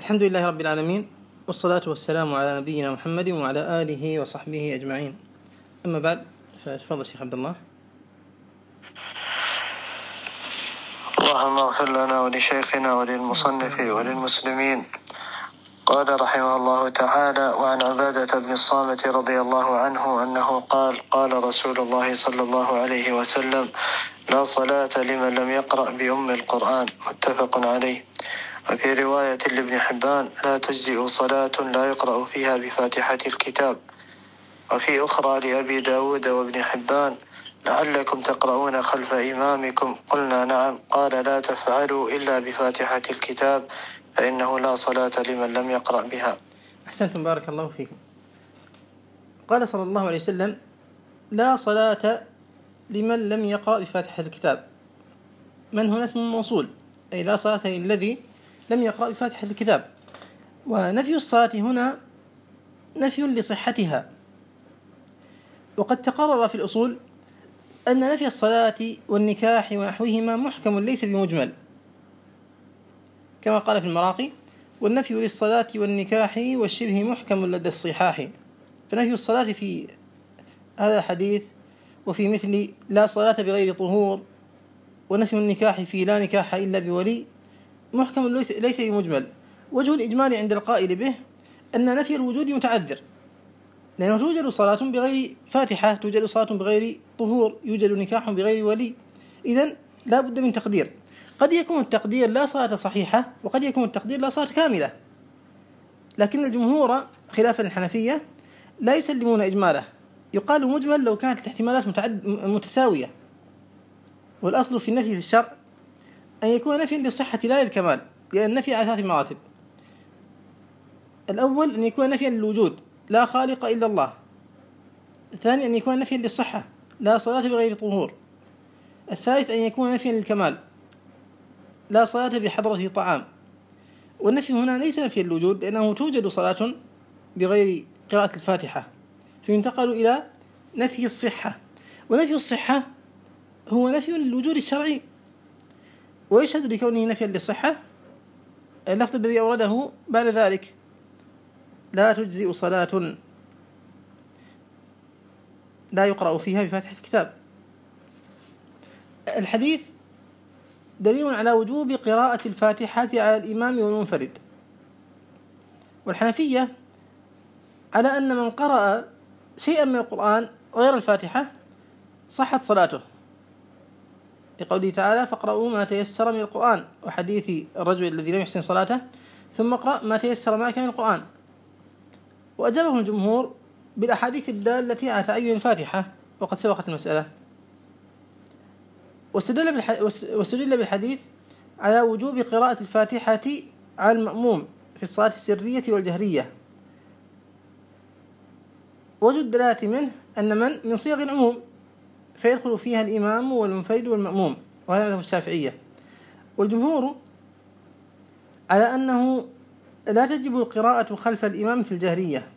الحمد لله رب العالمين، والصلاة والسلام على نبينا محمد وعلى آله وصحبه أجمعين. أما بعد، فتفضل شيخ عبد الله. اللهم اغفر لنا ولشيخنا وللمصنف وللمسلمين. قال رحمه الله تعالى: وعن عبادة بن الصامت رضي الله عنه أنه قال رسول الله صلى الله عليه وسلم: لا صلاة لمن لم يقرأ بأم القرآن، متفق عليه. وفي رواية لابن حبان: لا تجزئ صلاة لا يقرأ فيها بفاتحة الكتاب. وفي أخرى لأبي داود وابن حبان: لعلكم تقرؤون خلف إمامكم. قلنا نعم. قال: لا تفعلوا إلا بفاتحة الكتاب، فإنه لا صلاة لمن لم يقرأ بها. أحسنتم، بارك الله فيكم. قال صلى الله عليه وسلم: لا صلاة لمن لم يقرأ بفاتحة الكتاب. من هنا اسم موصول، أي لا صلاة للذي لم يقرأ بفاتحة الكتاب. ونفي الصلاة هنا نفي لصحتها. وقد تقرر في الأصول أن نفي الصلاة والنكاح ونحوهما محكم ليس بمجمل، كما قال في المراقي: والنفي للصلاة والنكاح والشبه محكم لدى الصحاح. فنفي الصلاة في هذا الحديث وفي مثل لا صلاة بغير طهور، ونفي النكاح في لا نكاح إلا بولي محكم ليس بمجمل. وجه الإجمال عند القائل به أن نفي الوجود متعذر، لأنه توجد صلاة بغير فاتحة، توجد صلاة بغير طهور، يوجد نكاح بغير ولي. إذن لا بد من تقدير. قد يكون التقدير لا صلاة صحيحة، وقد يكون التقدير لا صلاة كاملة. لكن الجمهور خلافا الحنفية لا يسلمون إجماله، يقال مجمل لو كانت الاحتمالات متساوية. والأصل في النفي في الشرع أن يكون نفيا للصحة لا للكمال، لأن النفي على 3 مراتب. الأول أن يكون نفيا للوجود، لا خالق إلا الله. الثاني أن يكون نفيا للصحة، لا صلاة بغير طهور. الثالث أن يكون نفيا للكمال، لا صلاة بحضرة طعام. والنفي هنا ليس نفيا للوجود، لأنه توجد صلاة بغير قراءة الفاتحة، فينتقل إلى نفي الصحة. ونفي الصحة هو نفي للوجود الشرعي، ويشهد لكونه نفيا للصحة اللفظ الذي أورده بعد ذلك: لا تجزئ صلاة لا يقرأ فيها بفاتحة الكتاب. الحديث دليل على وجوب قراءة الفاتحة على الإمام والمنفرد. والحنفية على أن من قرأ شيئا من القرآن غير الفاتحة صحت صلاته، لقوله تعالى: فاقرأوا ما تيسر من القرآن، وحديث الرجل الذي لم يحسن صلاته ثم اقرأ ما تيسر معك من القرآن. وأجابهم الجمهور بالأحاديث الدالة على تعين الفاتحة، وقد سبقت المسألة. واستدل بالحديث على وجوب قراءة الفاتحة على المأموم في الصلاة السرية والجهرية. وجد الدلالة منه أن من صيغ العموم، فيدخل فيها الإمام والمنفرد والمأموم، وهذا مذهب الشافعية. والجمهور على أنه لا تجب القراءة خلف الإمام في الجهرية.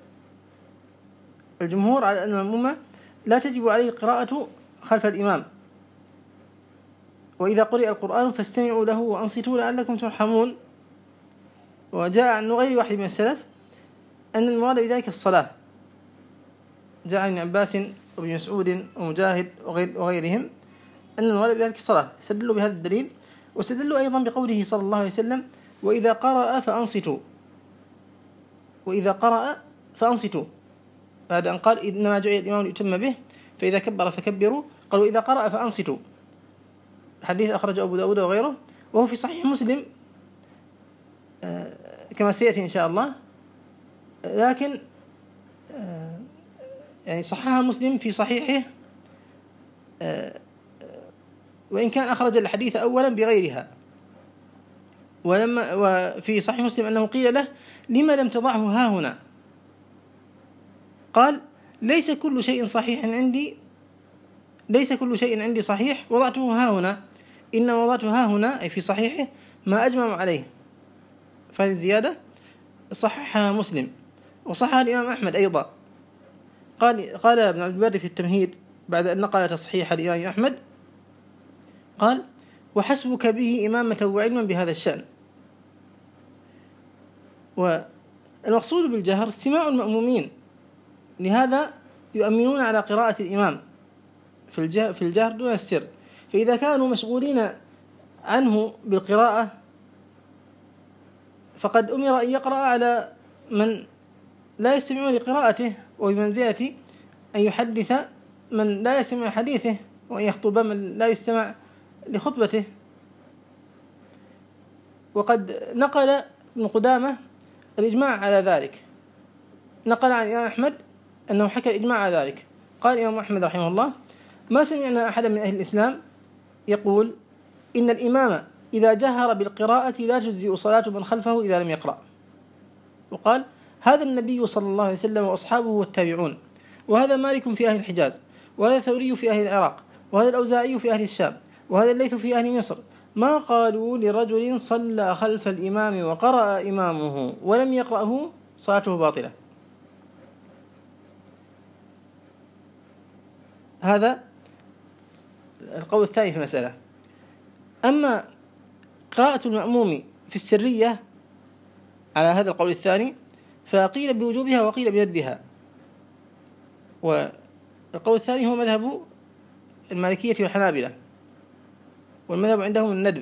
الجمهور على أن المأموم لا تجب عليه القراءة خلف الإمام. وإذا قرئ القرآن فاستمعوا له وأنصتوا لعلكم ترحمون. وجاء عن غير واحد من السلف أن المراد بذلك الصلاة. جاء عن ابن عباس وابن مسعود ومجاهد وغيرهم أن المراد بذلك الصلاة. استدلوا بهذا الدليل، واستدلوا أيضا بقوله صلى الله عليه وسلم: وإذا قرأ فأنصتوا. وإذا قرأ فأنصتوا، بعد أن قال: إنما جعل الإمام ليتم به، فإذا كبر فكبروا. قالوا: إذا قرأ فأنصتوا. الحديث أخرجه أبو داود وغيره، وهو في صحيح مسلم كما سيأتي إن شاء الله. لكن يعني صححها مسلم في صحيحه، وإن كان أخرج الحديث أولا بغيرها. وفي صحيح مسلم أنه قيل له: لما لم تضعه ها هنا؟ قال: ليس كل شيء عندي صحيح وضعته ها هنا، إن وضعته ها هنا أي في صحيحه ما أجمع عليه. فهذه الزيادة صححها مسلم، وصححها الإمام أحمد أيضا. قال ابن عبد البر في التمهيد بعد أن نقل تصحيح الإمام أحمد، قال: وحسبك به إمامة وعلما بهذا الشأن. والمقصود بالجهر استماع المأمومين، لهذا يؤمنون على قراءة الإمام في الجهر دون السر. فإذا كانوا مشغولين عنه بالقراءة فقد أمر أن يقرأ على من لا يستمعون لقراءته، وبمنزلة أن يحدث من لا يستمع حديثه، وأن يخطب من لا يستمع لخطبته. وقد نقل ابن قدامة الإجماع على ذلك، نقل عن الإمام أحمد أنه حكى الإجماع على ذلك. قال الإمام أحمد رحمه الله: ما سمعنا أحدا من أهل الإسلام يقول إن الإمام إذا جهر بالقراءة لا تجزئ صلاة من خلفه إذا لم يقرأ. وقال: هذا النبي صلى الله عليه وسلم وأصحابه والتابعون، وهذا مالك في أهل الحجاز، وهذا ثوري في أهل العراق، وهذا الأوزاعي في أهل الشام، وهذا الليث في أهل مصر، ما قالوا لرجل صلى خلف الإمام وقرأ إمامه ولم يقرأه صلاته باطلة. هذا القول الثاني في المسألة. أما قراءة المأموم في السرية على هذا القول الثاني فقيل بوجوبها وقيل بندبها، والقول الثاني هو مذهب المالكية والحنابلة، والمذهب عندهم الندب،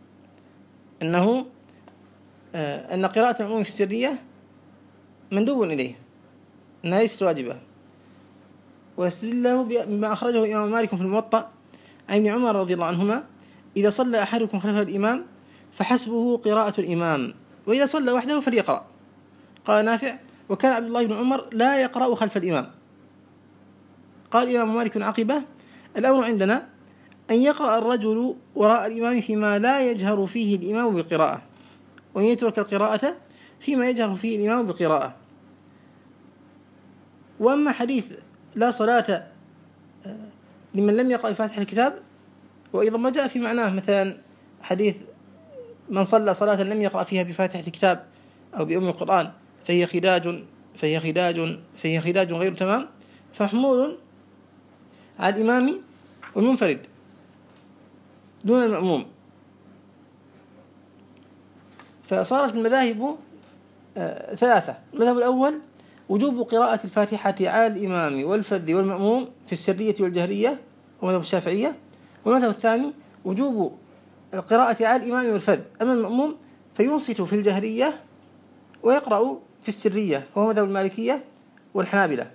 أن قراءة المأموم في السرية مندوب إليه، أنها ليست واجبة. ويستدل له بما أخرجه الإمام مالك في الموطأ عن ابن عمر رضي الله عنهما: إذا صلى أحدكم خلف الإمام فحسبه قراءة الإمام، وإذا صلى وحده فليقرأ. قال نافع: وكان عبد الله بن عمر لا يقرأ خلف الإمام. قال الإمام مالك عقبه: الأمر عندنا أن يقرأ الرجل وراء الإمام فيما لا يجهر فيه الإمام بالقراءة، وأن يترك القراءة فيما يجهر فيه الإمام بالقراءة. وأما حديث لا صلاة لمن لم يقرأ فاتحة الكتاب، وأيضا ما جاء في معناه، مثلا حديث من صلى صلاة لم يقرأ فيها بفاتحة الكتاب أو بأم القرآن فهي خداج غير تمام، فمحمول على الإمام والمنفرد دون المأموم. فصارت المذاهب ثلاثة: المذهب الأول وجوب قراءة الفاتحة على الإمام والفذ والمأموم في السرية والجهرية، ومذهب الشافعية. والمذهب الثاني وجوب القراءة على الإمام والفذ، أما المأموم فينصت في الجهرية ويقرأ في السرية، وهو مذهب المالكية والحنابلة.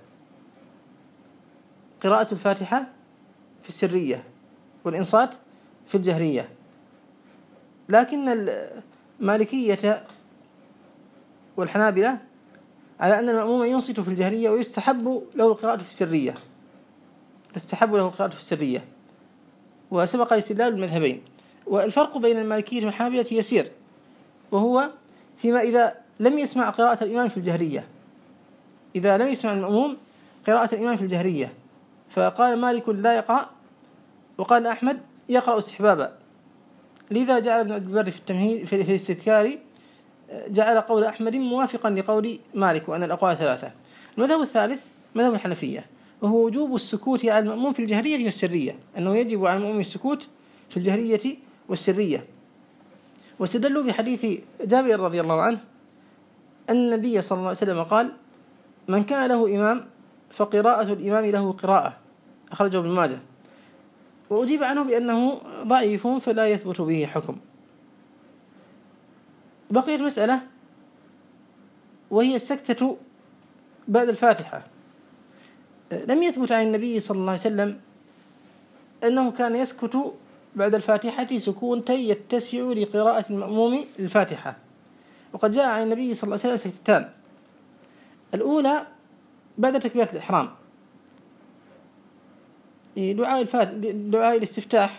قراءة الفاتحة في السرية والإنصات في الجهرية. لكن المالكية والحنابلة على أن المأموم ينصت في الجهرية ويستحب له القراءة في السرية، وسبق الاستدلال بالمذهبين. والفرق بين المالكية والحنابلة يسير، وهو فيما إذا لم يسمع قراءة الإمام في الجهرية، إذا لم يسمع المأموم قراءة الإمام في الجهرية، فقال مالك لا يقرأ، وقال أحمد يقرأ استحبابا. لذا جعل ابن عبد البر في التمهيد في الاستذكار جعل قول أحمد موافقا لقول مالك، وأن الأقوال ثلاثة. المذهب الثالث مذهب الحنفية، وهو وجوب السكوت على المأموم في الجهرية والسرية، أنه يجب على المأموم السكوت في الجهرية والسرية. واستدلوا بحديث جابر رضي الله عنه أن النبي صلى الله عليه وسلم قال: من كان له إمام فقراءة الإمام له قراءة، أخرجه ابن ماجه. وأجيب عنه بأنه ضعيف فلا يثبت به حكم. بقيت مسألة وهي السكتة بعد الفاتحة. لم يثبت عن النبي صلى الله عليه وسلم أنه كان يسكت بعد الفاتحة سكوتا يتسع لقراءة المأموم الفاتحة. وقد جاء عن النبي صلى الله عليه وسلم سكتتان: الأولى بعد تكبيرة الإحرام دعاء الاستفتاح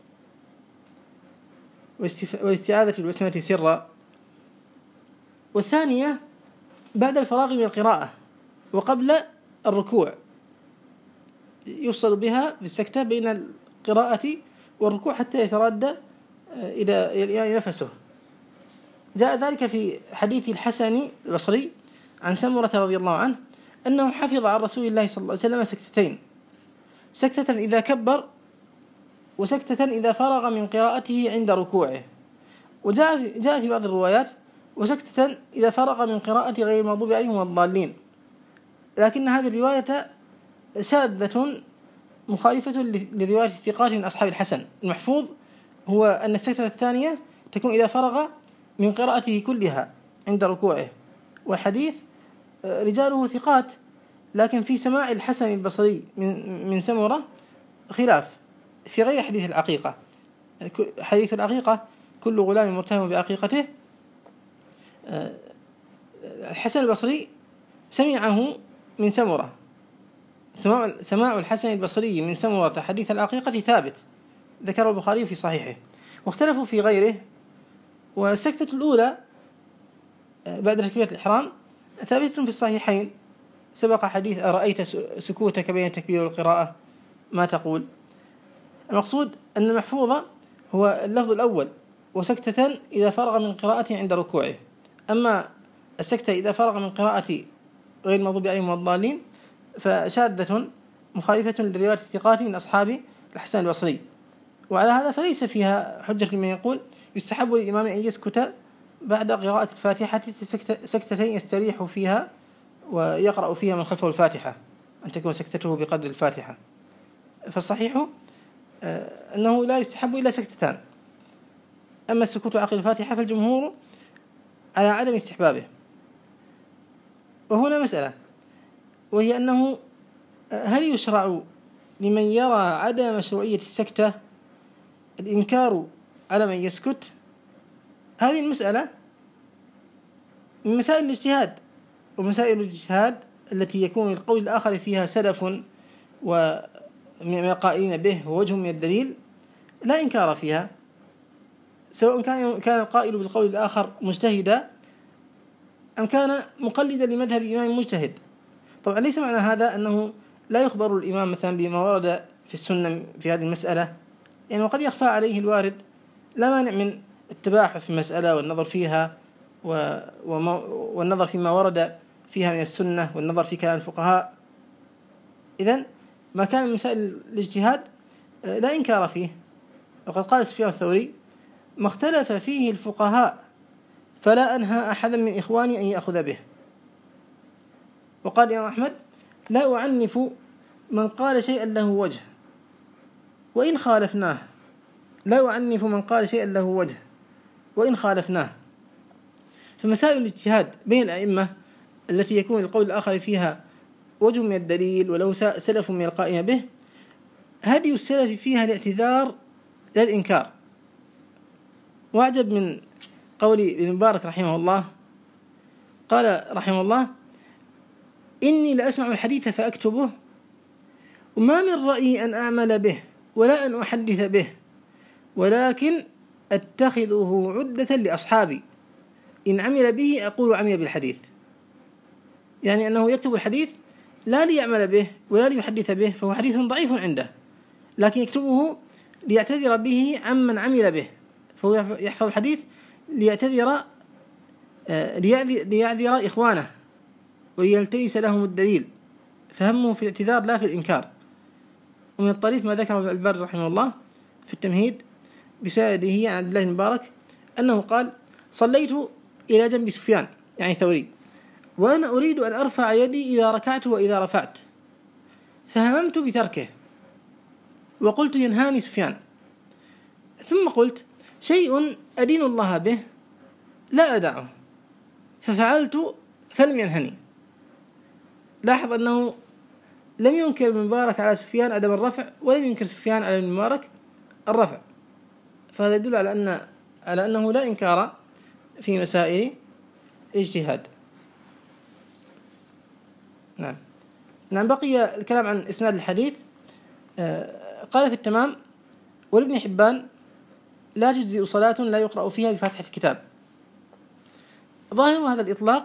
والاستعاذة بالبسملة سرا، والثانية بعد الفراغ من القراءة وقبل الركوع، يفصل بها بالسكتة بين القراءة والركوع حتى يتردى إلى نفسه. جاء ذلك في حديث الحسن البصري عن سمرة رضي الله عنه أنه حفظ عن رسول الله صلى الله عليه وسلم سكتتين: سكتة إذا كبر، وسكتة إذا فرغ من قراءته عند ركوعه. وجاء في بعض الروايات وسكتة إذا فرغ من قراءة غير المغضوب عليهم والضالين. لكن هذه الرواية شاذة مخالفة لرواية الثقات من أصحاب الحسن. المحفوظ هو أن السكتة الثانية تكون إذا فرغ من قراءته كلها عند ركوعه، والحديث رجاله ثقات، لكن في سماع الحسن البصري من سمرة خلاف في غير حديث العقيقة. حديث العقيقة كل غلام متهم بعقيقته، الحسن البصري سمعه من سمرة. سماع الحسن البصري من سمرة حديث العقيقة ثابت، ذكره البخاري في صحيحه، واختلفوا في غيره. والسكتة الأولى بعد تكبيرة الإحرام ثابتة في الصحيحين، سبق حديث أرأيت سكوتك بين التكبير والقراءة ما تقول. المقصود أن المحفوظ هو اللفظ الأول، وسكتة إذا فرغ من قراءته عند ركوعه. أما السكتة إذا فرغ من قراءة غير المغضوب عليهم والضالين فشاذة مخالفة لرواية الثقات من أصحاب الحسن البصري. وعلى هذا فليس فيها حجة لمن يقول يستحب للإمام أن يسكت بعد قراءة الفاتحة سكتتين يستريح فيها ويقرأ فيها من خلفه الفاتحة، أن تكون سكتته بقدر الفاتحة. فالصحيح أنه لا يستحب إلا سكتتان. أما السكوت عقب الفاتحة فالجمهور على عدم استحبابه. وهنا مسألة، وهي أنه هل يشرع لمن يرى عدم مشروعية السكتة الإنكار على من يسكت؟ هذه المسألة من مسائل الاجتهاد، ومسائل الاجتهاد التي يكون القول الآخر فيها سلف ومن القائلين به ووجه من الدليل لا إنكار فيها، سواء كان القائل بالقول الآخر مجتهدا أم كان مقلدا لمذهب إمام مجتهد. طبعا ليس معنى هذا أنه لا يخبر الإمام مثلا بما ورد في السنة في هذه المسألة، يعني وقد يخفى عليه الوارد، لا مانع من التباحث في المسألة والنظر فيها والنظر فيما ورد فيها من السنة والنظر في كلام الفقهاء. إذن ما كان من مسائل الاجتهاد لا إنكار فيه. وقد قال سفيان الثوري ما اختلف فيه الفقهاء فلا أنهى أحدا من إخواني أن يأخذ به. وقال إمام أحمد لا أعنف من قال شيئا له وجه وإن خالفناه، لا أعنف من قال شيئا له وجه وإن خالفناه. فمسائل الاجتهاد بين الأئمة التي يكون القول الآخر فيها وجه من الدليل ولو سلف من القائمة به، هدي السلف فيها الاعتذار لا الإنكار. وأعجب من قول ابن مبارك رحمه الله، قال رحمه الله إني لأسمع الحديث فأكتبه وما من رأيي أن أعمل به ولا أن أحدث به، ولكن أتخذه عدة لأصحابي إن عمل به أقول عمل بالحديث. يعني أنه يكتب الحديث لا ليعمل به ولا ليحدث به، فهو حديث ضعيف عنده، لكن يكتبه ليعتذر به عمن عمل به، فهو يحفظ الحديث ليعذر إخوانه وليلتيس لهم الدليل، فهمه في الاعتذار لا في الإنكار. ومن الطريف ما ذكره الباري رحمه الله في التمهيد بسنده عن عبد الله بن مبارك أنه قال صليت إلى جنب سفيان يعني ثوري وأنا أريد أن أرفع يدي إذا ركعت وإذا رفعت، فهممت بتركه وقلت ينهاني سفيان، ثم قلت شيء أدين الله به لا أدعه، ففعلت فلم ينهني. لاحظ أنه لم ينكر ابن مبارك على سفيان عدم الرفع ولم ينكر سفيان على ابن مبارك الرفع، فهذا يدل على أنه لا إنكار في مسائل الاجتهاد. نعم. بقي الكلام عن إسناد الحديث. قال في التمام ولابن حبان لا تجزئ صلاة لا يقرأ فيها بفاتحة الكتاب. ظاهر هذا الإطلاق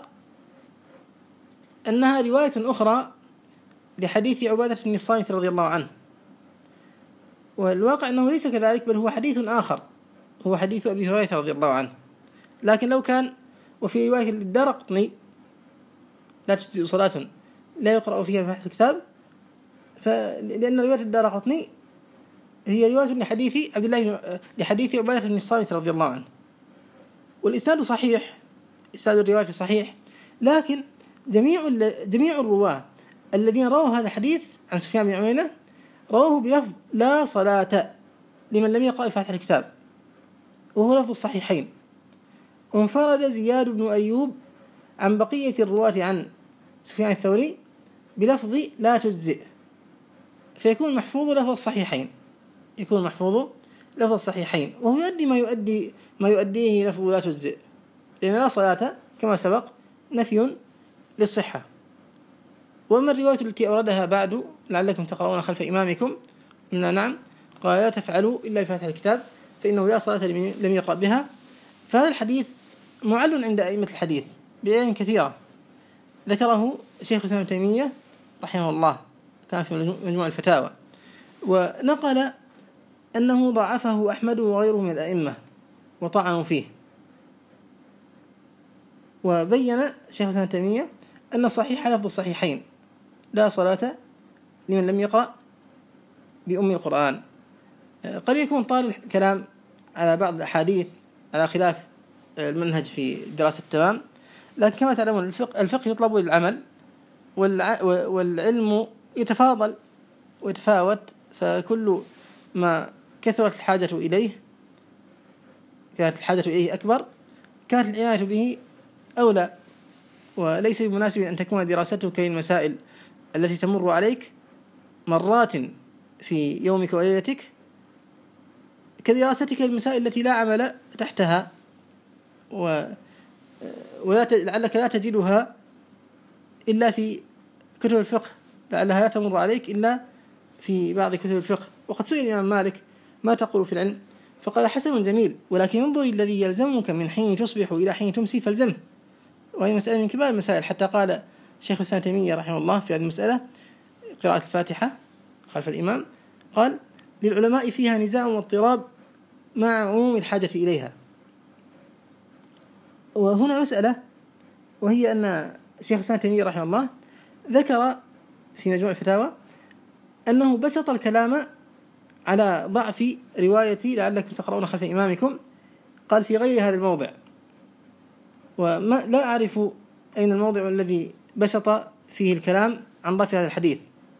أنها رواية أخرى لحديث عبادة بن الصامت رضي الله عنه، والواقع أنه ليس كذلك، بل هو حديث آخر، هو حديث أبي هريرة رضي الله عنه. لكن لو كان وفي رواية الدارقطني لا تجزئ صلاة لا يقرأ فيها بفاتحة الكتاب، لأن رواية الدارقطني هي رواية لحديث عبادة بن الصامت رضي الله عنه، والإسناد صحيح إسناد الرواية صحيح، لكن جميع الرواة الذين رووا هذا الحديث عن سفيان بن عيينة رووه بلفظ لا صلاة لمن لم يقرأ فاتحة الكتاب، وهو لفظ الصحيحين. وانفرد زياد بن أيوب عن بقية الرواة عن سفيان الثوري بلفظ لا تجزئ، فيكون محفوظ لفظ الصحيحين، يكون محفوظ لفظ الصحيحين، وهو يؤدي ما يؤديه لفظ لا تجزئ، لأن لا صلاة كما سبق نفي للصحة. وأما الرواية التي أوردها بعد لعلكم تقرؤون خلف إمامكم، نعم، قال لا تفعلوا إلا بفاتحة الكتاب فإنه لا صلاة لم يقرأ بها، فهذا الحديث معل عند أئمة الحديث بعين كثيرة ذكره شيخ الإسلام ابن تيمية رحمه الله، كان في مجموع الفتاوى، ونقل أنه ضعفه أحمد وغيره من الأئمة وطعنوا فيه. وبين شيخ الإسلام ابن تيمية أن صحيح لفظ الصحيحين لا صلاة لمن لم يقرأ بأم القرآن. قد يكون طال الكلام على بعض الأحاديث على خلاف المنهج في دراسة التمام، لكن كما تعلمون الفقه يطلب للعمل، والعلم يتفاضل ويتفاوت، فكل ما كثرت الحاجة إليه كانت الحاجة إليه أكبر كانت العناية به أولى. وليس بمناسب أن تكون دراستك المسائل التي تمر عليك مرات في يومك وليلتك كدراستك المسائل التي لا عمل تحتها، لعلك لا تجدها إلا في كتب الفقه، لعلها لا تمر عليك إلا في بعض كتب الفقه. وقد سئل الإمام مالك ما تقول في العلم، فقال حسن جميل، ولكن انظر الذي يلزمك من حين تصبح إلى حين تمسي فالزمه. وهي مسألة من كبار المسائل، حتى قال شيخ الإسلام ابن تيمية رحمه الله في هذه المسألة قراءة الفاتحة خلف الإمام، قال للعلماء فيها نزاع واضطراب مع عموم الحاجة إليها. وهنا مسألة، وهي أن شيخ الإسلام ابن تيمية رحمه الله ذكر في مجموع الفتاوى أنه بسط الكلام على ضعف روايتي لعلكم تقرؤون خلف إمامكم، قال في غير هذا الموضع، وما لا أعرف أين الموضع الذي بسط فيه الكلام عن ضعف هذا الحديث.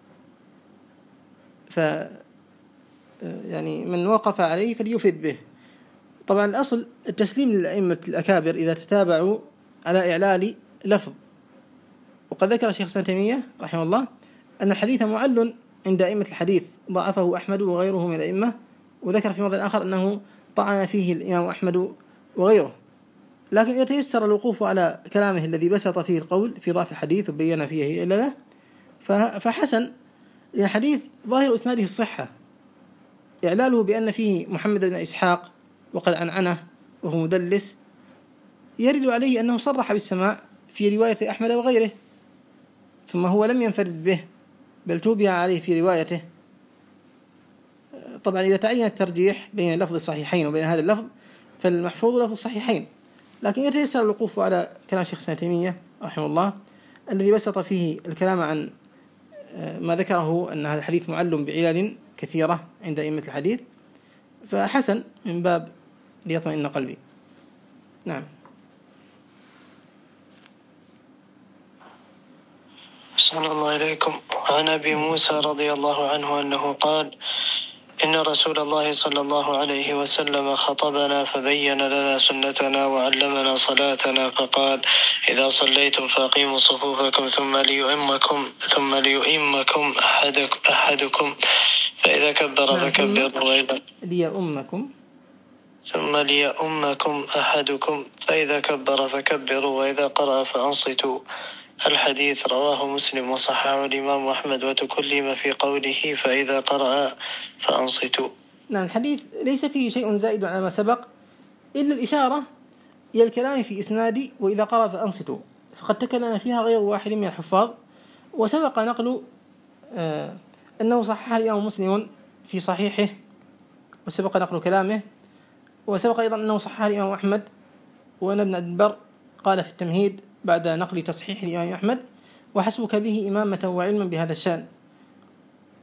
يعني من وقف عليه فليفيد به. طبعا الأصل التسليم للأئمة الأكابر إذا تتابعوا على إعلال لفظ. وقد ذكر الشيخ الإسلام ابن تيمية رحمه الله أن الحديث معل عند أئمة الحديث، ضعفه أحمد وغيره من الأئمة، وذكر في موضع آخر أنه طعن فيه الإمام أحمد وغيره. لكن يتيسر الوقوف على كلامه الذي بسط فيه القول في ضعف الحديث وبين فيه إلا له، فحسن الحديث ظاهر إسناده الصحة، إعلاله بأن فيه محمد بن إسحاق وقد عنعنه وهو مدلس يرد عليه أنه صرح بالسماع في رواية أحمد وغيره، ثم هو لم ينفرد به بل توبع عليه في روايته. طبعا إذا تعين الترجيح بين لفظ الصحيحين وبين هذا اللفظ فالمحفوظ لفظ الصحيحين، لكن يتيسر الوقوف على كلام شيخ الإسلام ابن تيمية رحمه الله الذي بسط فيه الكلام عن ما ذكره أن هذا الحديث معلم بعلل كثيرة عند أئمة الحديث، فحسن من باب ليطمئن قلبي. نعم. صلى الله إليكم. عن أبي موسى رضي الله عنه أنه قال إن رسول الله صلى الله عليه وسلم خطبنا فبين لنا سنتنا وعلمنا صلاتنا، فقال إذا صليتم فأقيموا صفوفكم ثم ليؤمكم أحدكم فإذا كبر فكبروا ثم ليؤمكم أحدكم فإذا كبر فكبروا وإذا قرأ فأنصتوا. الحديث رواه مسلم وصححه الإمام أحمد، وتكلم في قوله فإذا قرأ فأنصتوا. نعم، الحديث ليس فيه شيء زائد على ما سبق إلا الإشارة إلى الكلام في إسنادي وإذا قرأ فأنصتوا، فقد تكلم فيها غير واحد من الحفاظ، وسبق نقل أنه صححها الإمام مسلم في صحيحه وسبق نقل كلامه، وسبق أيضا أنه صححها الإمام أحمد، وأن ابن البر قال في التمهيد بعد نقل تصحيح الإمام أحمد وحسبك به إمامة وعلما بهذا الشأن.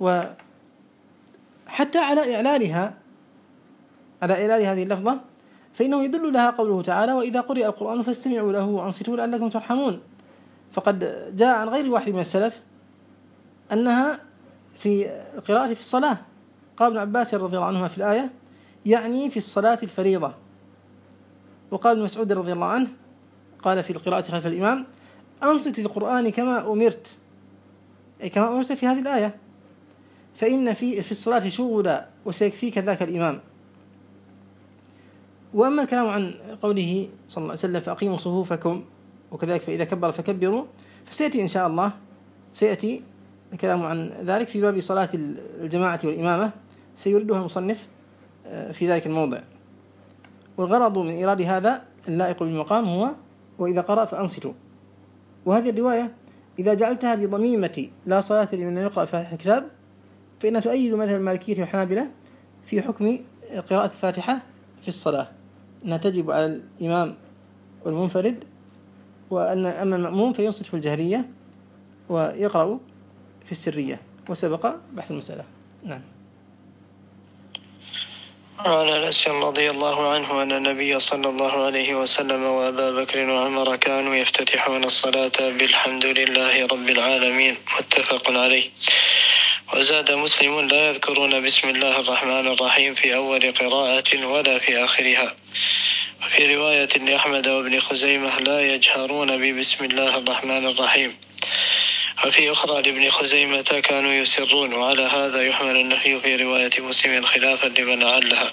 وحتى على إعلال هذه اللفظة فإنه يدل لها قوله تعالى: وإذا قرئ القرآن فاستمعوا له وأنصتوا لعلكم ترحمون. فقد جاء عن غير واحد من السلف أنها في القراءة في الصلاة. قال ابن عباس رضي الله عنهما في الآية: يعني في الصلاة الفريضة. وقال ابن مسعود رضي الله عنه قال في القراءة خلف الإمام: أنصت للقرآن كما أمرت، أي كما أمرت في هذه الآية، فإن في الصلاة شغلا وسيكفيك ذاك الإمام. وأما الكلام عن قوله صلى الله عليه وسلم: فأقيموا صفوفكم، وكذلك فإذا كبر فكبروا، فسيأتي إن شاء الله الكلام عن ذلك في باب صلاة الجماعة والإمامة، سيردها المصنف في ذلك الموضع. والغرض من إيراد هذا اللائق بالمقام هو: وإذا قرأ فأنصتوا. وهذه الرواية إذا جعلتها بضميمة لا صلاة لمن يقرأ فاتحة الكتاب فإنها تؤيد مذهب المالكية والحنابلة في حكم قراءة الفاتحة في الصلاة، أنها تجب على الإمام والمنفرد، أما المأموم فينصت في الجهرية ويقرأ في السرية، وسبق بحث المسألة. نعم. عن أنس رضي الله عنه أن النبي صلى الله عليه وسلم وأبا بكر وعمر كانوا يفتتحون الصلاة بالحمد لله رب العالمين، متفق عليه. وزاد مسلم: لا يذكرون بسم الله الرحمن الرحيم في أول قراءة ولا في آخرها. وفي رواية لأحمد وابن خزيمة: لا يجهرون ببسم الله الرحمن الرحيم. وفي أخرى لابن خزيمة: كانوا يسرون. وعلى هذا يحمل النفي في رواية مسلم خلافا لمن علها.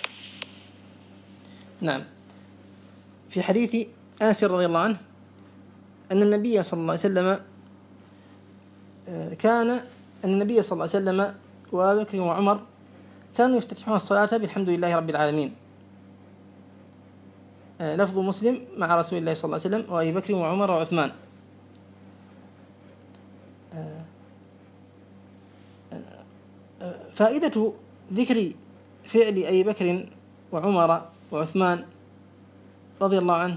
نعم. في حديث أنس رضي الله عنه أن النبي صلى الله عليه وسلم وأبي بكر وعمر كانوا يفتتحون الصلاة بالحمد لله رب العالمين. لفظ مسلم: مع رسول الله صلى الله عليه وسلم وأبي بكر وعمر وعثمان. فائدة ذكر فعل أبي بكر وعمر وعثمان رضي الله عنه،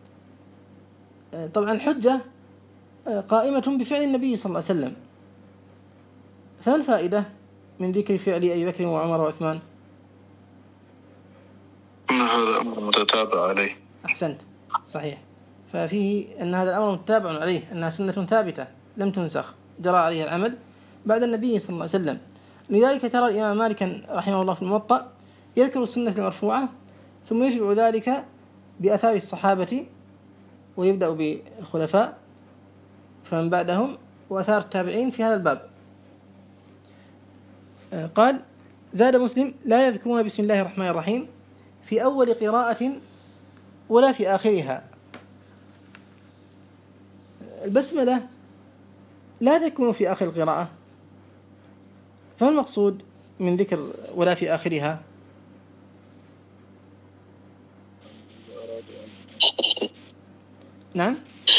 طبعا الحجة قائمة بفعل النبي صلى الله عليه وسلم، فما الفائدة من ذكر فعل أبي بكر وعمر وعثمان؟ أن هذا أمر متتابع عليه. أحسنت، صحيح. ففيه أن هذا الأمر متتابع عليه، أنها سنة ثابتة لم تنسخ، جرى عليها العمل بعد النبي صلى الله عليه وسلم. لذلك ترى الإمام مالك رحمه الله في الموطأ يذكر السنة المرفوعة ثم يتبع ذلك بأثار الصحابة، ويبدأ بالخلفاء فمن بعدهم وأثار التابعين في هذا الباب. قال: زاد مسلم: لا يذكرون بسم الله الرحمن الرحيم في أول قراءة ولا في آخرها. البسملة لا تكون في آخر القراءة، فما المقصود من ذكر ولا في آخرها؟ نعم.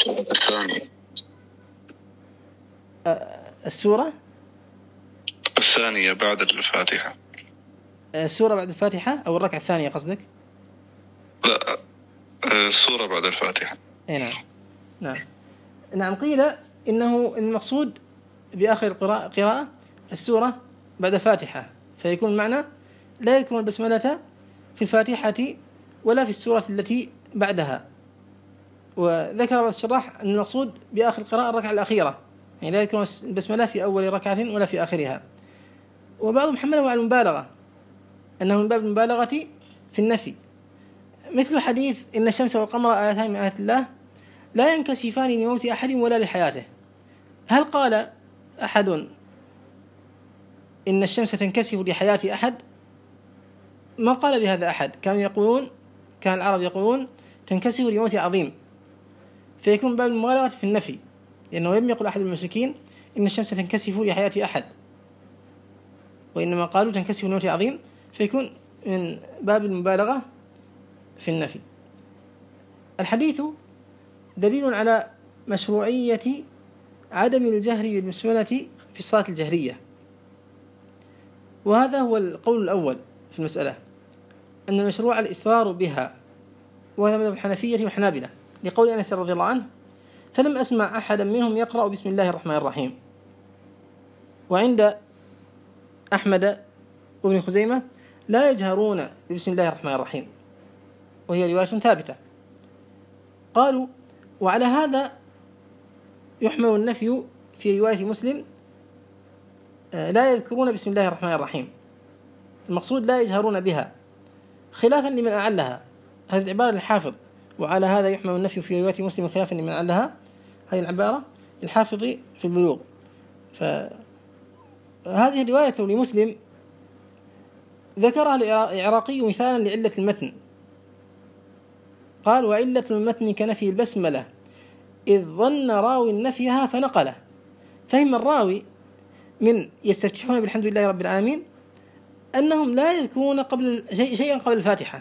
السورة الثانية بعد الفاتحة. السورة بعد الفاتحة أو الركعة الثانية قصدك؟ لا، السورة بعد الفاتحة. نعم. قيل إنه المقصود بآخر قراءة السورة بعد الفاتحة، فيكون المعنى: لا يذكر البسملة في الفاتحة ولا في السورة التي بعدها. وذكر بعض الشراح أن المقصود بآخر القراءة الركعة الأخيرة، يعني لا يذكر البسملة في أول ركعة ولا في آخرها. وبعضهم حمله على المبالغة، أنه من باب المبالغة في النفي، مثل حديث: إن الشمس والقمر آيتان من آيات الله لا ينكسفان لموت أحد ولا لحياته. هل قال أحد إن الشمس تنكسف لحياة أحد؟ ما قال بهذا أحد. كان العرب يقولون تنكسف لموت عظيم، فيكون باب المبالغة في النفي، لأنه لم يقل أحد من المشركين إن الشمس تنكسف لحياة أحد، وإنما قالوا تنكسف لموت عظيم، فيكون من باب المبالغة في النفي. الحديث دليل على مشروعية عدم الجهر بالبسملة في الصلاة الجهرية، وهذا هو القول الأول في المسألة، أن المشروع الإصرار بها، وهذا مذهب الحنفية والحنابلة، لقول أنس رضي الله عنه: فلم أسمع أحدا منهم يقرأ بسم الله الرحمن الرحيم. وعند أحمد وابن خزيمة: لا يجهرون بسم الله الرحمن الرحيم. وهي رواية ثابتة. قالوا: وعلى هذا يحمل النفي في رواية مسلم لا يذكرون بسم الله الرحمن الرحيم، المقصود لا يجهرون بها، خلافا لمن أعلها. هذه العبارة للحافظ: وعلى هذا يحمل النفي في رواية مسلم خلافا لمن أعلها، هذه العبارة للحافظ في البلوغ. فهذه الرواية لمسلم ذكرها العراقي مثالا لعلة المتن، قال: وعلة المتن كنفي البسملة إذ ظن راوي نفيها فنقله. فهم الراوي من يستفتحون بالحمد لله رب العالمين أنهم لا يذكرون شيئا قبل الفاتحة،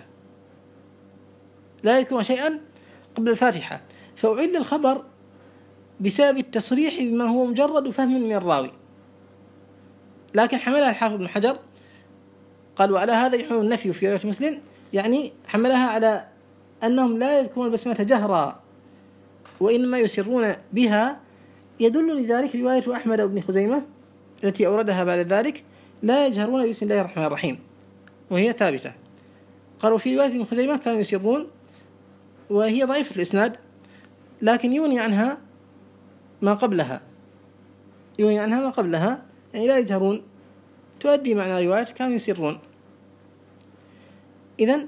لا يذكرون شيئا قبل الفاتحة، فأعل الخبر بسبب التصريح بما هو مجرد فهم من الراوي. لكن حملها الحافظ بن حجر قال: وعلى هذا يحمل النفي في رواية مسلم، يعني حملها على أنهم لا يذكرون البسملة جهرا وإنما يسرون بها. يدل لذلك رواية أحمد بن خزيمة التي أوردها بعد ذلك: لا يجهرون بسم الله الرحمن الرحيم، وهي ثابتة. قالوا في رواية ابن خزيمة كانوا يسرون، وهي ضعيفة الإسناد، لكن يغني عنها ما قبلها، يعني لا يجهرون، تؤدي معنى رواية كانوا يسرون. إذن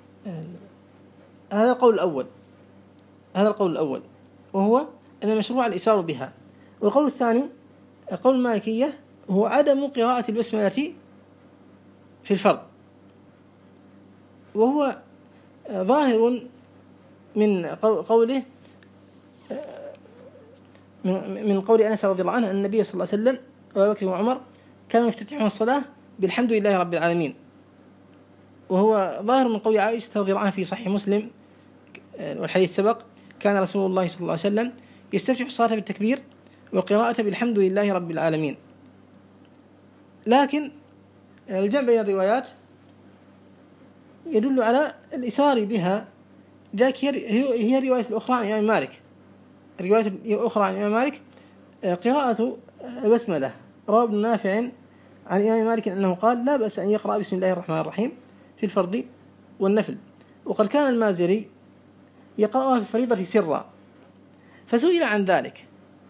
هذا القول الأول وهو أن المشروع الإسرار بها. والقول الثاني القول المالكية هو عدم قراءة البسملة في الفرض، وهو ظاهر من قوله من قول أنس رضي الله عنه أن النبي صلى الله عليه وسلم وأبو بكر وعمر كانوا يفتتحون الصلاة بالحمد لله رب العالمين، وهو ظاهر من قول عائشة رضي الله عنها في صحيح مسلم والحديث سبق: كان رسول الله صلى الله عليه وسلم يستفتح الصلاة بالتكبير والقراءة بالحمد لله رب العالمين. لكن الجمع بين الروايات يدل على الإسرار بها، ذاك هي الرواية الأخرى عن الإمام مالك. الرواية الأخرى عن الإمام مالك قراءة البسملة. روى ابن نافع عن الإمام مالك أنه قال: لا بأس أن يقرأ بسم الله الرحمن الرحيم في الفرض والنفل. وقد كان المازري يقرأها في الفريضة سرا، فسئل عن ذلك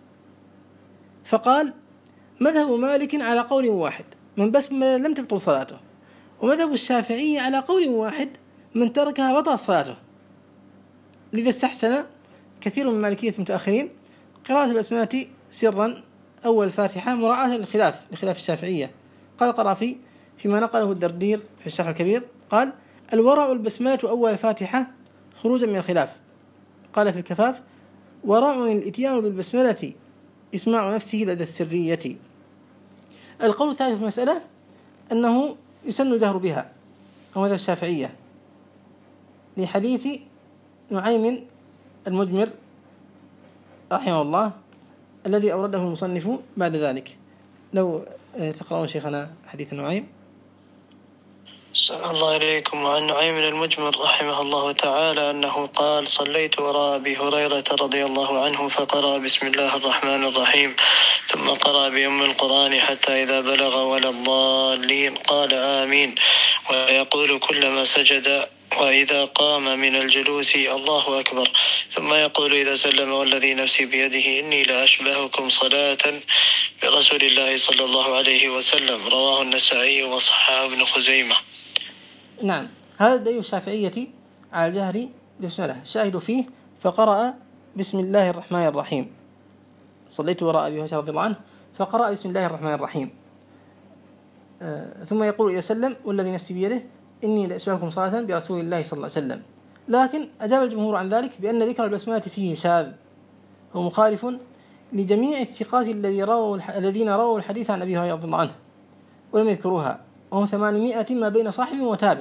فقال: مذهب مالك على قول واحد: من بسملة لم تبطل صلاته. ومذهب الشافعي على قول واحد: من تركها بطل صلاته. لذا استحسن كثير من مالكية المتأخرين قراءة البسملة سرا أول الفاتحة مراعاة لخلاف الشافعية. قال القرافي فيما نقله الدردير في الشرح الكبير، قال: الورع البسملة أول الفاتحة خروجا من الخلاف. قال في الكفاف: ورع الإتيان بالبسملة إسماع نفسه لدى السرية. القول الثالث في المسألة أنه يسن الجهر بها، أو مذهب الشافعية، لحديث نعيم المجمر رحمه الله الذي أورده المصنف بعد ذلك. لو تقرأون شيخنا حديث نعيم. السلام الله عليكم. وعن نعيم المجمر رحمه الله تعالى أنه قال: صليت وراء أبي هريرة رضي الله عنه فقرأ بسم الله الرحمن الرحيم، ثم قرأ بأم القرآن حتى إذا بلغ ولا الضالين قال آمين، ويقول كلما سجد وإذا قام من الجلوس الله أكبر، ثم يقول إذا سلم والذي نفسي بيده إني لأشبهكم صلاة برسول الله صلى الله عليه وسلم. رواه النسائي وصححه ابن خزيمة. نعم، هذا دليل الشافعية على الجهر بسم الله. الشاهد فيه: فقرأ بسم الله الرحمن الرحيم. صليت وراء أبي هريرة رضي الله عنه فقرأ بسم الله الرحمن الرحيم، ثم يقول إذا سلم والذي نفسي بيده إني لأشبهكم صلاة برسول الله صلى الله عليه وسلم. لكن أجاب الجمهور عن ذلك بأن ذكر البسملة فيه شاذ ومخالف لجميع الثقات الذين رووا الحديث عن أبي هريرة رضي الله عنه ولم يذكروها، وهم 800 ما بين صاحب وتابع.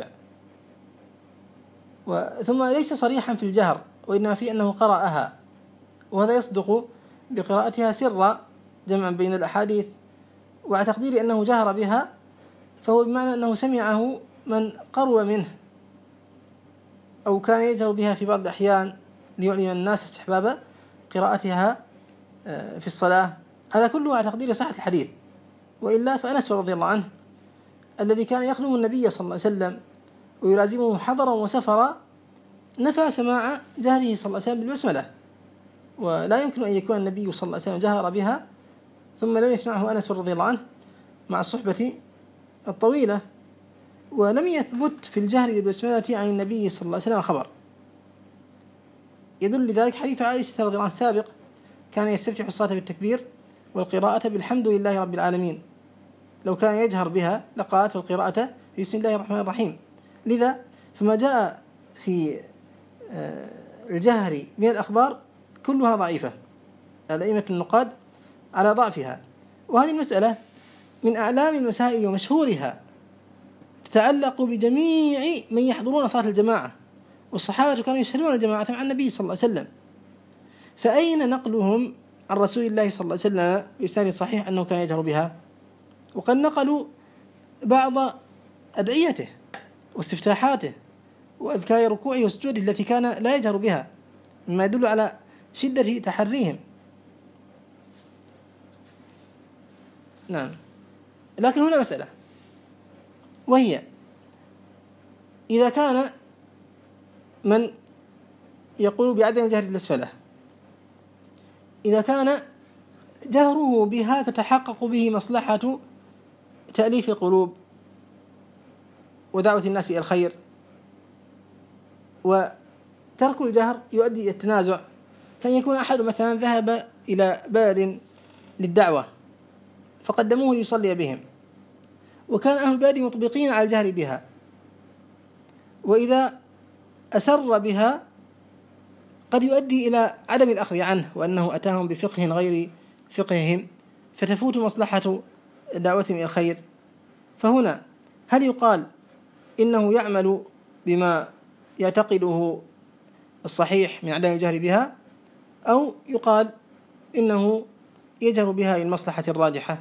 ثم ليس صريحا في الجهر، وإنما في أنه قرأها، وهذا يصدق بقراءتها سرا جمعا بين الأحاديث. وعلى تقدير أنه جهر بها فهو بمعنى أنه سمعه من قرب منه، أو كان يجهر بها في بعض الأحيان ليعلم الناس استحباب قراءتها في الصلاة. هذا كله على تقدير صحة الحديث. وإلا فأنس رضي الله عنه الذي كان يخدم النبي صلى الله عليه وسلم ويلازمه حضرا وسفرا نفى سماع جهره صلى الله عليه وسلم بالبسملة، ولا يمكن أن يكون النبي صلى الله عليه وسلم جهر بها ثم لم يسمعه أنس رضي الله عنه مع الصحبة الطويلة، ولم يثبت في الجهر بالبسملة عن النبي صلى الله عليه وسلم خبر. يدل لذلك حديث عائشة رضي الله عنها السابق: كان يستفتح الصلاة بالتكبير والقراءة بالحمد لله رب العالمين، لو كان يجهر بها لقرأت القراءة بسم الله الرحمن الرحيم. لذا فما جاء في الجهر من الأخبار كلها ضعيفة، الأئمة النقاد على ضعفها. وهذه المسألة من أعلام المسائل ومشهورها، تتعلق بجميع من يحضرون صلاة الجماعة، والصحابة كانوا يشهدون الجماعة مع النبي صلى الله عليه وسلم، فأين نقلهم عن رسول الله صلى الله عليه وسلم بإسناد صحيح أنه كان يجهر بها؟ وقد نقلوا بعض أدعيته واستفتاحاته وأذكار ركوعه وسجوده التي كان لا يجهر بها، مما يدل على شدة تحريهم. نعم. لكن هنا مسألة، وهي إذا كان من يقول بعدم الجهر بالبسملة، إذا كان جهره بها تتحقق به مصلحة تأليف القلوب ودعوة الناس إلى الخير، وترك الجهر يؤدي إلى التنازع، كان يكون أحد مثلا ذهب إلى بلد للدعوة فقدموه ليصلي بهم، وكان أهل البلد مطبقين على الجهر بها، وإذا أسر بها قد يؤدي إلى عدم الأخذ عنه، وأنه أتاهم بفقه غير فقههم فتفوت مصلحة دعوتهم إلى الخير. فهنا هل يقال إنه يعمل بما يعتقده الصحيح من عدم الجهر بها، أو يقال إنه يجهر بها للمصلحة الراجحة؟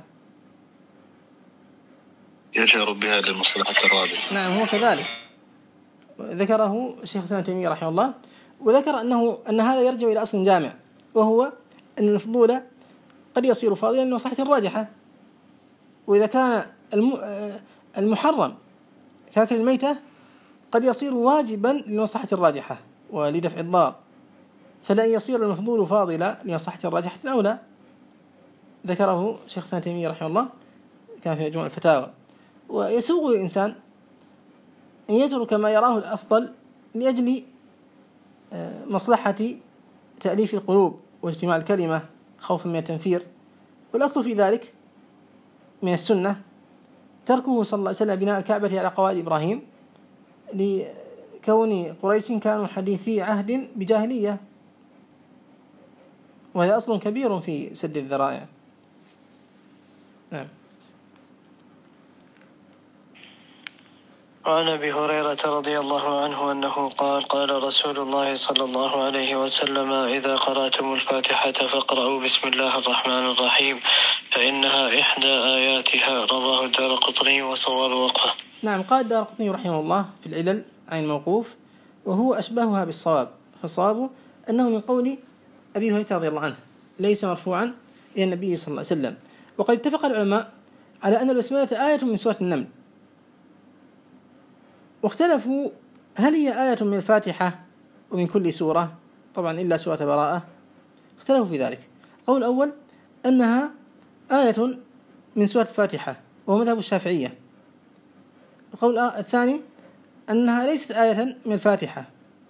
يجهر بها للمصلحة الراجحة. نعم، هو كذلك ذكره الشيخ ابن تيمية رحمه الله، وذكر أن هذا يرجع إلى أصل جامع، وهو أن الفضول قد يصير فاضلا للمصلحة الراجحة. وإذا كان المحرم كأكل الميتة قد يصير واجبا للمصلحة الراجحة ولدفع الضرر، فلن يصير المفضول فاضلا لمصلحة الراجحة الأولى. ذكره شيخ ابن تيمية رحمه الله كان في مجموع الفتاوى. ويسوغ الإنسان أن يترك ما يراه الأفضل لأجل مصلحة تأليف القلوب واجتماع الكلمة خوفا من التنفير. والأصل في ذلك من السنة تركه صلى الله عليه وسلم بناء الكعبة على قواعد إبراهيم، لكون قريش كانوا حديثي عهد بجاهلية، وهذا أصل كبير في سد الذرائع. نعم. وعن أبي هريرة رضي الله عنه أنه قال: قال رسول الله صلى الله عليه وسلم: إذا قرأتم الفاتحة فاقرأوا بسم الله الرحمن الرحيم فإنها إحدى آياتها. رواه الدارقطني وصواب وقفه. نعم، قال الدارقطني رحمه الله في العلل عن الموقوف، وهو أشبهها بالصواب، فالصواب أنه من قول أبي هريرة رضي الله عنه ليس مرفوعا إلى النبي صلى الله عليه وسلم. وقد اتفق العلماء على أن البسملة آية من سورة النمل، واختلفوا هل هي آية من الفاتحة ومن كل سورة، طبعا إلا سورة براءة، اختلفوا في ذلك. القول الأول أنها آية من سورة الفاتحة وهو مذهب الشافعية. القول الثاني أنها ليست آية من الفاتحة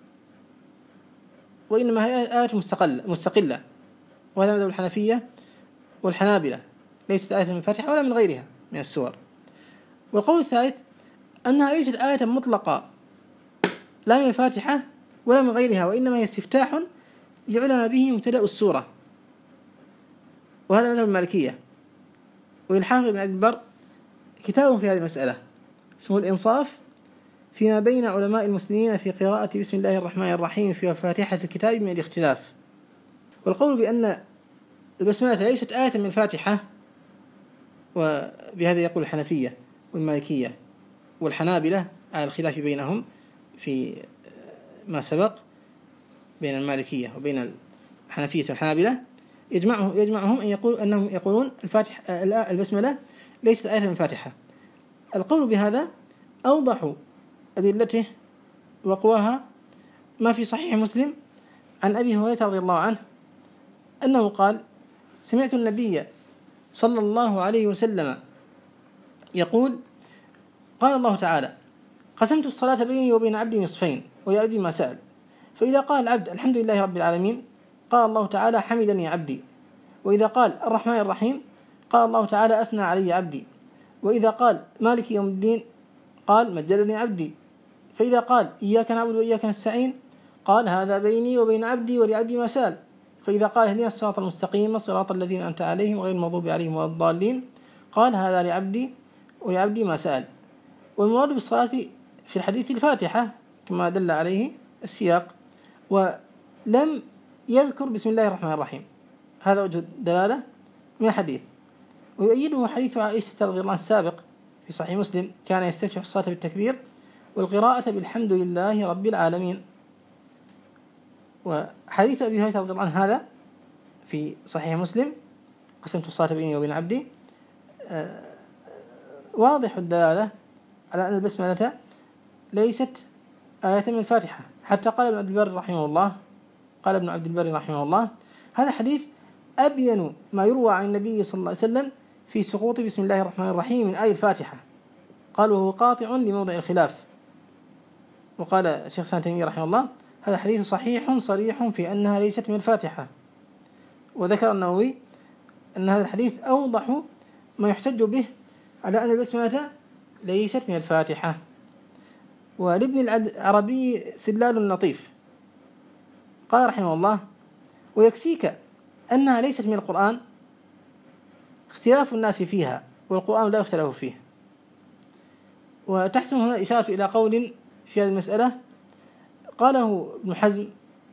وإنما هي آية مستقلة، وهذا مذهب الحنفية والحنابلة، ليست آية من الفاتحة ولا من غيرها من السور. والقول الثالث أنها ليست آية مطلقة لا من الفاتحة ولا من غيرها، وإنما هي استفتاح يعلم به مبتدأ السورة، وهذا مذهب المالكية. والحافظ بن عبد البر كتاب في هذه المسألة اسمه الإنصاف فيما بين علماء المسلمين في قراءة بسم الله الرحمن الرحيم في فاتحة الكتاب من الاختلاف. والقول بأن البسملة ليست آية من الفاتحة، وبهذا يقول الحنفية والمالكية والحنابلة على الخلاف بينهم في ما سبق بين المالكية وبين الحنفية والحنابلة، يجمعهم أنهم يقولون البسملة ليست آية من الفاتحة. القول بهذا أوضح أدلته وقواها ما في صحيح مسلم عن أبي هريرة رضي الله عنه أنه قال: سمعت النبي صلى الله عليه وسلم يقول: قال الله تعالى: قسمت الصلاة بيني وبين عبدي نصفين ولعبدي ما سأل، فإذا قال العبد الحمد لله رب العالمين قال الله تعالى: حمدني عبدي، وإذا قال الرحمن الرحيم قال الله تعالى: أثنى علي عبدي، وإذا قال مالك يوم الدين قال: مجدني عبدي، فإذا قال إياك نعبد وإياك نستعين قال: هذا بيني وبين عبدي ولعبدي ما سأل، فإذا قال اهدنا الصراط المستقيم صراط الذين أنعمت عليهم غير المغضوب عليهم ولا الضالين قال: هذا لعبدي ولعبدي ما سأل. والمراد بالصلاة في الحديث الفاتحة كما دل عليه السياق، ولم يذكر بسم الله الرحمن الرحيم. هذا وجه الدلالة من الحديث. ويؤيده حديث عائشة رضي الله عنها السابق في صحيح مسلم: كان يستفتح الصلاة بالتكبير والقراءة بالحمد لله رب العالمين. وحديث أبي هريرة رضي الله عنه هذا في صحيح مسلم: قسمت الصلاة بيني وبين عبدي، واضح الدلالة على أن البسملة ليست آية من الفاتحة. حتى قال ابن عبد البر رحمه الله: هذا حديث أبين ما يروى عن النبي صلى الله عليه وسلم في سقوط بسم الله الرحمن الرحيم من آية الفاتحة. قال: وهو قاطع لموضع الخلاف. وقال الشيخ الإسلام ابن تيمية رحمه الله: هذا حديث صحيح صريح في أنها ليست من الفاتحة. وذكر النووي أن هذا الحديث أوضح ما يحتج به على أن البسملة ليست من الفاتحة. ولابن العربي سلال لطيف قال رحمه الله: ويكفيك أنها ليست من القرآن اختلاف الناس فيها والقرآن لا يختلف فيه. وتحسن هنا إشارة إلى قول في هذه المسألة قاله ابن حزم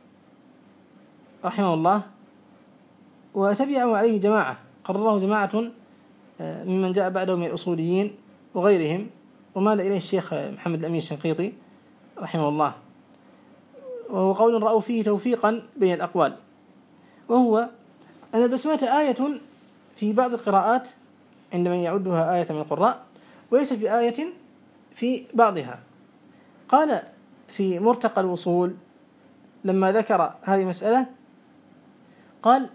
رحمه الله، وتبعه عليه جماعة قرره جماعة ممن جاء بعده من الأصوليين وغيرهم، ومال إليه الشيخ محمد الأمين الشنقيطي رحمه الله، وهو قول رأوا فيه توفيقا بين الأقوال، وهو أن البسملة آية في بعض القراءات عند من يعدها آية من القراء، وليست بآية في بعضها. قال في مرتقى الوصول لما ذكر هذه المسألة قال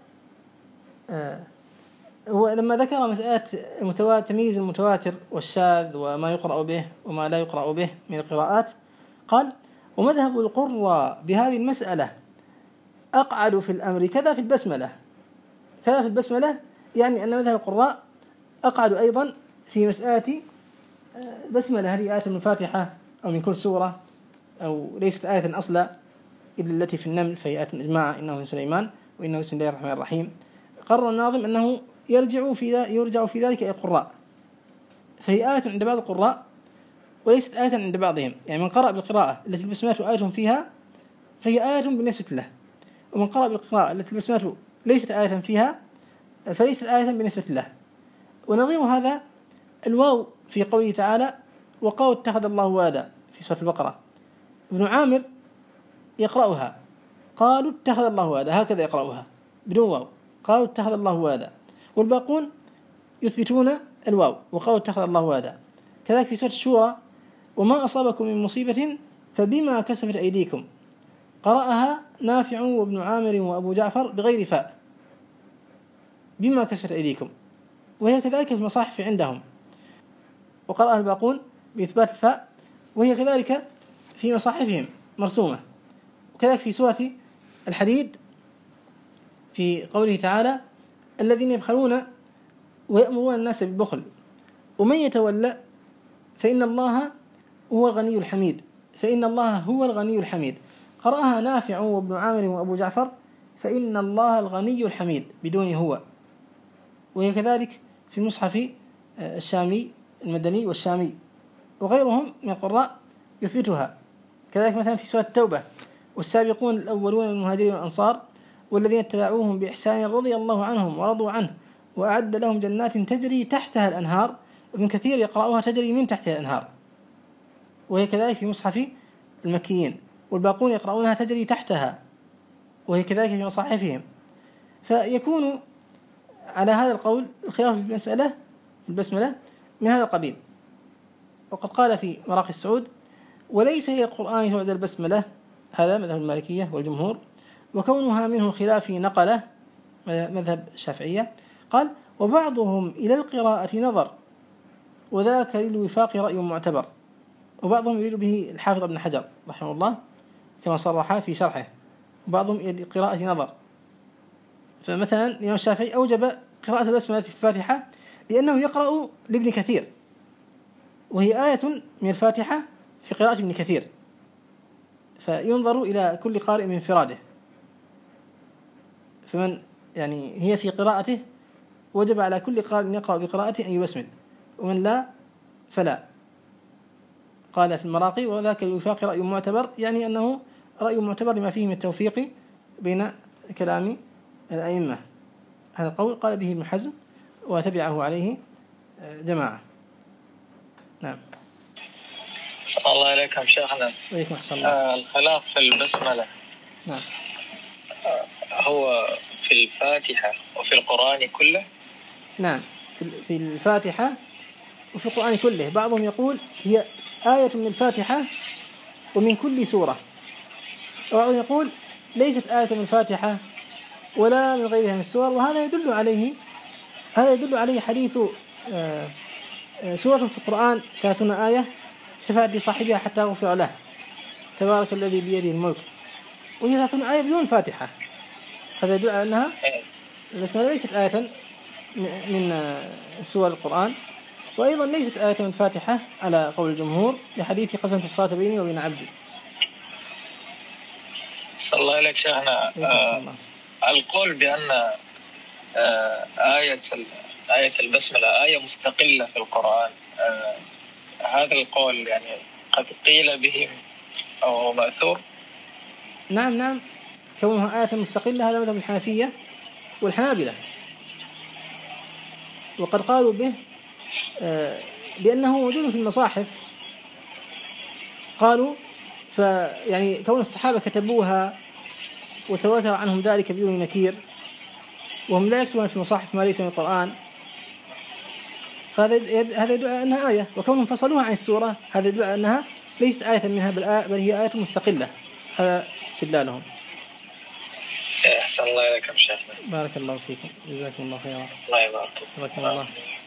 لما ذكر مسألة تمييز المتواتر والشاذ وما يقرأ به وما لا يقرأ به من القراءات قال: ومذهب القراء بهذه المسألة أقعد في الأمر كذا في البسملة، يعني أن مذهب القراء أقعد أيضا في مسألة البسملة، هل آية من الفاتحة أو من كل سورة أو ليست آية أصلا إلا التي في النمل، فهي آية إجماع إنه من سليمان وإنه بسم الله الرحمن الرحيم. قرر الناظم أنه يرجع في ذلك إلى القراء، فهي آية عند بعض القراء وليست آية عند بعضهم. يعني من قرأ بالقراءة التي البسملة آية فيها فهي آية بالنسبة له، ومن قرأ بالقراءة التي البسملة ليست آية فيها فليست آية بالنسبة له. ونظير هذا الواو في قوله تعالى: وقالوا اتخذ الله ولدا في سورة البقرة. ابن عامر يقرأها قالوا اتخذ الله ولدا، هكذا يقرأها بدون واو، قالوا اتخذ الله ولدا، والباقون يثبتون الواو وقالوا اتخذ الله ولدا. كذلك في سورة الشورى: وما أصابكم من مصيبة فبما كسبت أيديكم، قرأها نافع وابن عامر وأبو جعفر بغير فاء، بما كسبت أيديكم، وهي كذلك في المصاحف عندهم، وقرأها الباقون بإثبات الفاء، وهي كذلك في مصاحفهم مرسومة. وكذلك في سورة الحديد في قوله تعالى: الذين يبخلون ويأمرون الناس بالبخل ومن يتولى فإن الله هو الغني الحميد، قرأها نافع وابن عامر وأبو جعفر فإن الله الغني الحميد بدون هو، وهي كذلك في المصحف الشامي المدني والشامي، وغيرهم من القراء يثبتها. كذلك مثلا في سورة التوبة: والسابقون الأولون من المهاجرين والأنصار والذين اتبعوهم بإحسان رضي الله عنهم ورضوا عنه وأعد لهم جنات تجري تحتها الأنهار. ابن كثير يقرأها تجري من تحتها الأنهار، وهي كذلك في مصحف المكيين، والباقون يقرؤونها تجري تحتها، وهي كذلك في مصاحفهم. فيكون على هذا القول الخلاف في البسملة من هذا القبيل. وقد قال في مراقي السعود: وليس هي القرآن تعزى البسملة هذا مذهب المالكية والجمهور. وكونها منه خلاف نقله مذهب الشافعية. قال وبعضهم إلى القراءة نظر وذاك للوفاق رأي معتبر. وبعضهم يريد به الحافظ ابن حجر رحمه الله كما صرح في شرحه، وبعضهم إلى القراءة نظر. فمثلا الإمام الشافعي أوجب قراءة البسملة في الفاتحة لأنه يقرأ لابن كثير، وهي آية من الفاتحة في قراءة ابن كثير، فينظر إلى كل قارئ من انفراده. فمن يعني هي في قراءته وجب على كل قارئ يقرأ بقراءته أن يبسمل، ومن لا فلا. قال في المراقي وذاك الوفاق رأي معتبر، يعني أنه رأي معتبر لما فيه من التوفيق بين كلام الأئمة. هذا القول قال به ابن حزم وتبعه عليه جماعة. نعم. الله إليكم شيخنا. وإليكم أحسن الله. الخلاف في البسملة. نعم. هو في الفاتحة وفي القرآن كله؟ نعم، في الفاتحة وفي القرآن كله. بعضهم يقول هي آية من الفاتحة ومن كل سورة، وبعضهم يقول ليست آية من الفاتحة ولا من غيرها من السور. وهذا يدل عليه حديث سورة في القرآن 30 آية شفاعة لصاحبها حتى غفر له تبارك الذي بيده الملك، وهي 30 آية بدون فاتحة. هذا يدل على أنها ليست آية من سور القرآن، وأيضا ليست آية من الفاتحة على قول الجمهور لحديث قسمت الصلاة بيني وبين عبدي. صلى الله عليك شيخنا. القول بأن آية البسملة آية مستقلة في القرآن، هذا القول يعني قد قيل به أو مأثور؟ نعم، كونها آية مستقلة هذا مذهب الحنفية والحنابلة، وقد قالوا به لأنه موجود في المصاحف. قالوا يعني كون الصحابة كتبوها وتواتر عنهم ذلك بدون نكير، وهم لا يكتبون في المصاحف ما ليس من القرآن، فهذا يدل على أنها آية. وكونهم فصلوها عن السورة هذا يدل على أنها ليست آية منها بل هي آية مستقلة. هذا استدلالهم. أحسن الله إليكم شيخنا. بارك الله فيكم، جزاكم الله خيرا. الله يبارك. جزاكم الله.